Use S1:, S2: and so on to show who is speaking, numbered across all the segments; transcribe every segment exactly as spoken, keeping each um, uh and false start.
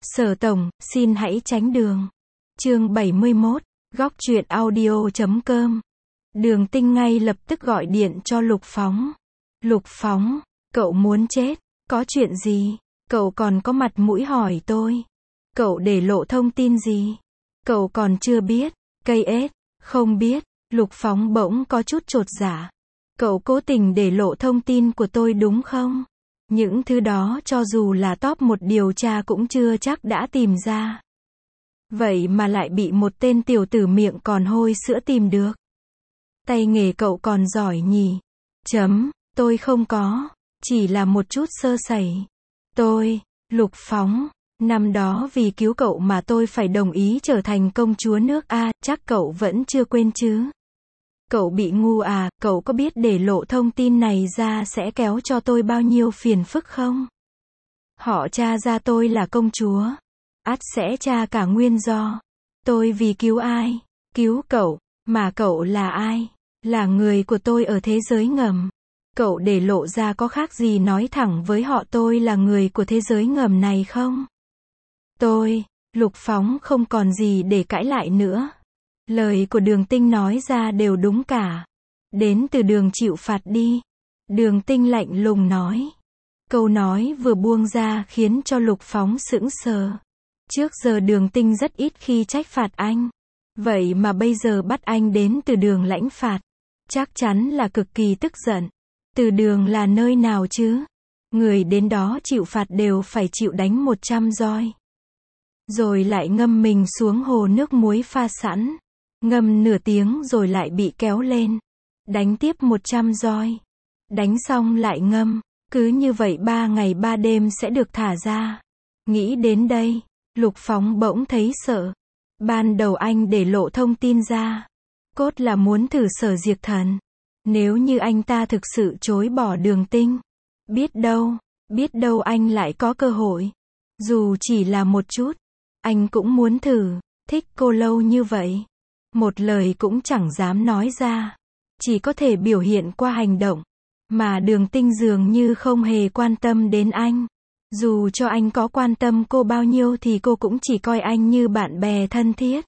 S1: Sở tổng, xin hãy tránh đường. Chương bảy mươi mốt, góc truyện audio chấm com. Đường Tinh ngay lập tức gọi điện cho Lục Phóng. Lục Phóng, cậu muốn chết, có chuyện gì? Cậu còn có mặt mũi hỏi tôi. Cậu để lộ thông tin gì? Cậu còn chưa biết. Cây ết, không biết. Lục Phóng bỗng có chút chột dạ. Cậu cố tình để lộ thông tin của tôi đúng không? Những thứ đó cho dù là top một điều tra cũng chưa chắc đã tìm ra. Vậy mà lại bị một tên tiểu tử miệng còn hôi sữa tìm được. Tay nghề cậu còn giỏi nhỉ? Chấm, tôi không có, chỉ là một chút sơ sẩy. Tôi, Lục Phóng, năm đó vì cứu cậu mà tôi phải đồng ý trở thành công chúa nước A, chắc cậu vẫn chưa quên chứ? Cậu bị ngu à, cậu có biết để lộ thông tin này ra sẽ kéo cho tôi bao nhiêu phiền phức không? Họ tra ra tôi là công chúa. Ắt sẽ tra cả nguyên do. Tôi vì cứu ai? Cứu cậu. Mà cậu là ai? Là người của tôi ở thế giới ngầm. Cậu để lộ ra có khác gì nói thẳng với họ tôi là người của thế giới ngầm này không? Tôi, Lục Phóng không còn gì để cãi lại nữa. Lời của Đường Tinh nói ra đều đúng cả. Đến từ Đường chịu phạt đi. Đường Tinh lạnh lùng nói. Câu nói vừa buông ra khiến cho Lục Phóng sững sờ. Trước giờ Đường Tinh rất ít khi trách phạt anh. Vậy mà bây giờ bắt anh đến từ Đường lãnh phạt. Chắc chắn là cực kỳ tức giận. Từ Đường là nơi nào chứ? Người đến đó chịu phạt đều phải chịu đánh một trăm roi. Rồi lại ngâm mình xuống hồ nước muối pha sẵn. Ngâm nửa tiếng rồi lại bị kéo lên. Đánh tiếp một trăm roi. Đánh xong lại ngâm. Cứ như vậy ba ngày ba đêm sẽ được thả ra. Nghĩ đến đây, Lục Phóng bỗng thấy sợ. Ban đầu anh để lộ thông tin ra. Cốt là muốn thử Sở Diệt Thần. Nếu như anh ta thực sự chối bỏ Đường Tinh. Biết đâu, biết đâu anh lại có cơ hội. Dù chỉ là một chút. Anh cũng muốn thử. Thích cô lâu như vậy. Một lời cũng chẳng dám nói ra. Chỉ có thể biểu hiện qua hành động. Mà Đường Tinh dường như không hề quan tâm đến anh. Dù cho anh có quan tâm cô bao nhiêu thì cô cũng chỉ coi anh như bạn bè thân thiết.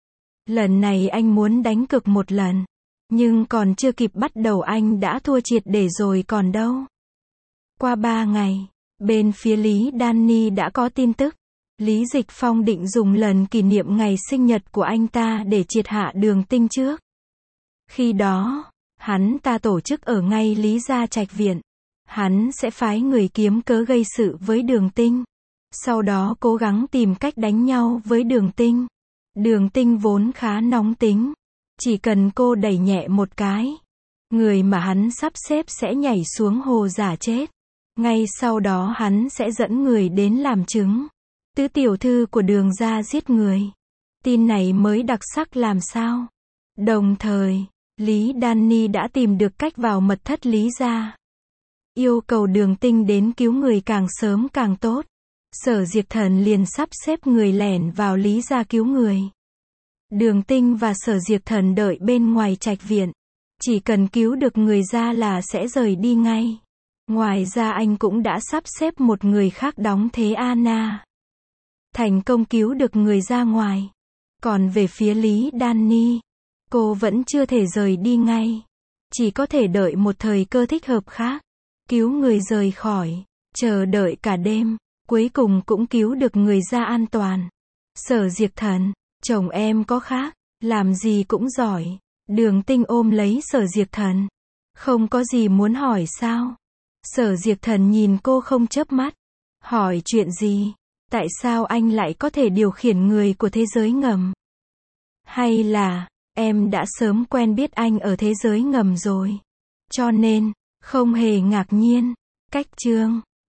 S1: Lần này anh muốn đánh cược một lần. Nhưng còn chưa kịp bắt đầu anh đã thua triệt để rồi còn đâu. Qua ba ngày, bên phía Lý Danny đã có tin tức. Lý Dịch Phong định dùng lần kỷ niệm ngày sinh nhật của anh ta để triệt hạ Đường Tinh trước. Khi đó, hắn ta tổ chức ở ngay Lý Gia Trạch Viện. Hắn sẽ phái người kiếm cớ gây sự với Đường Tinh. Sau đó cố gắng tìm cách đánh nhau với Đường Tinh. Đường Tinh vốn khá nóng tính. Chỉ cần cô đẩy nhẹ một cái. Người mà hắn sắp xếp sẽ nhảy xuống hồ giả chết. Ngay sau đó hắn sẽ dẫn người đến làm chứng. Tứ tiểu thư của Đường gia giết người. Tin này mới đặc sắc làm sao. Đồng thời, Lý Danny đã tìm được cách vào mật thất Lý gia. Yêu cầu Đường Tinh đến cứu người càng sớm càng tốt. Sở Diệt Thần liền sắp xếp người lẻn vào Lý gia cứu người. Đường Tinh và Sở Diệt Thần đợi bên ngoài trạch viện. Chỉ cần cứu được người ra là sẽ rời đi ngay. Ngoài ra anh cũng đã sắp xếp một người khác đóng thế Anna. Thành công cứu được người ra ngoài. Còn về phía Lý Danny, cô vẫn chưa thể rời đi ngay. Chỉ có thể đợi một thời cơ thích hợp khác. Cứu người rời khỏi. Chờ đợi cả đêm. Cuối cùng cũng cứu được người ra an toàn. Sở Diệt Thần, chồng em có khác. Làm gì cũng giỏi. Đường Tinh ôm lấy Sở Diệt Thần. Không có gì muốn hỏi sao? Sở Diệt Thần nhìn cô không chớp mắt. Hỏi chuyện gì? Tại sao anh lại có thể điều khiển người của thế giới ngầm? Hay là, em đã sớm quen biết anh ở thế giới ngầm rồi. Cho nên, không hề ngạc nhiên. Cách chương